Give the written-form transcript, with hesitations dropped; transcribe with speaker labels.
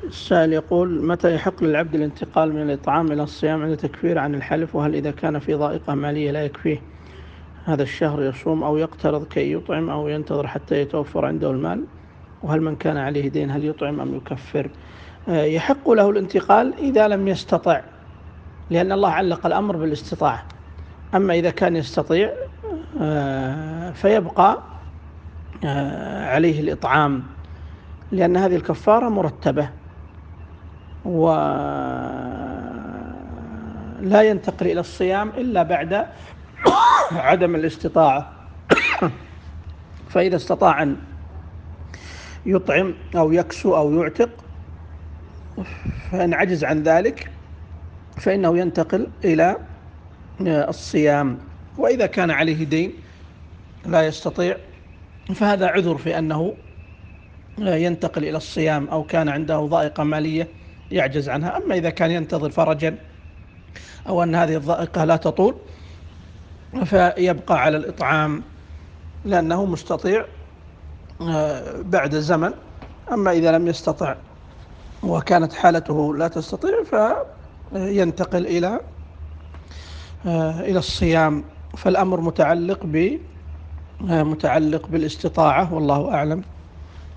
Speaker 1: السائل يقول: متى يحق للعبد الانتقال من الإطعام إلى الصيام عند تكفير عن الحلف؟ وهل إذا كان في ضائقة مالية لا يكفيه هذا الشهر يصوم أو يقترض كي يطعم أو ينتظر حتى يتوفر عنده المال؟ وهل من كان عليه دين هل يطعم أم يكفر؟ يحق له الانتقال إذا لم يستطع، لأن الله علق الأمر بالاستطاعة. أما إذا كان يستطيع فيبقى عليه الإطعام، لأن هذه الكفارة مرتبة، ولا ينتقل إلى الصيام إلا بعد عدم الاستطاعة. فإذا استطاع أن يطعم أو يكسو أو يعتق، فإن عجز عن ذلك فإنه ينتقل إلى الصيام. وإذا كان عليه دين لا يستطيع فهذا عذر في أنه ينتقل إلى الصيام، أو كان عنده ضائقة مالية يعجز عنها. أما إذا كان ينتظر فرجا أو أن هذه الضائقة لا تطول فيبقى على الإطعام لأنه مستطيع بعد زمن. أما إذا لم يستطع وكانت حالته لا تستطيع فينتقل إلى الصيام. فالأمر متعلق بالاستطاعة، والله أعلم.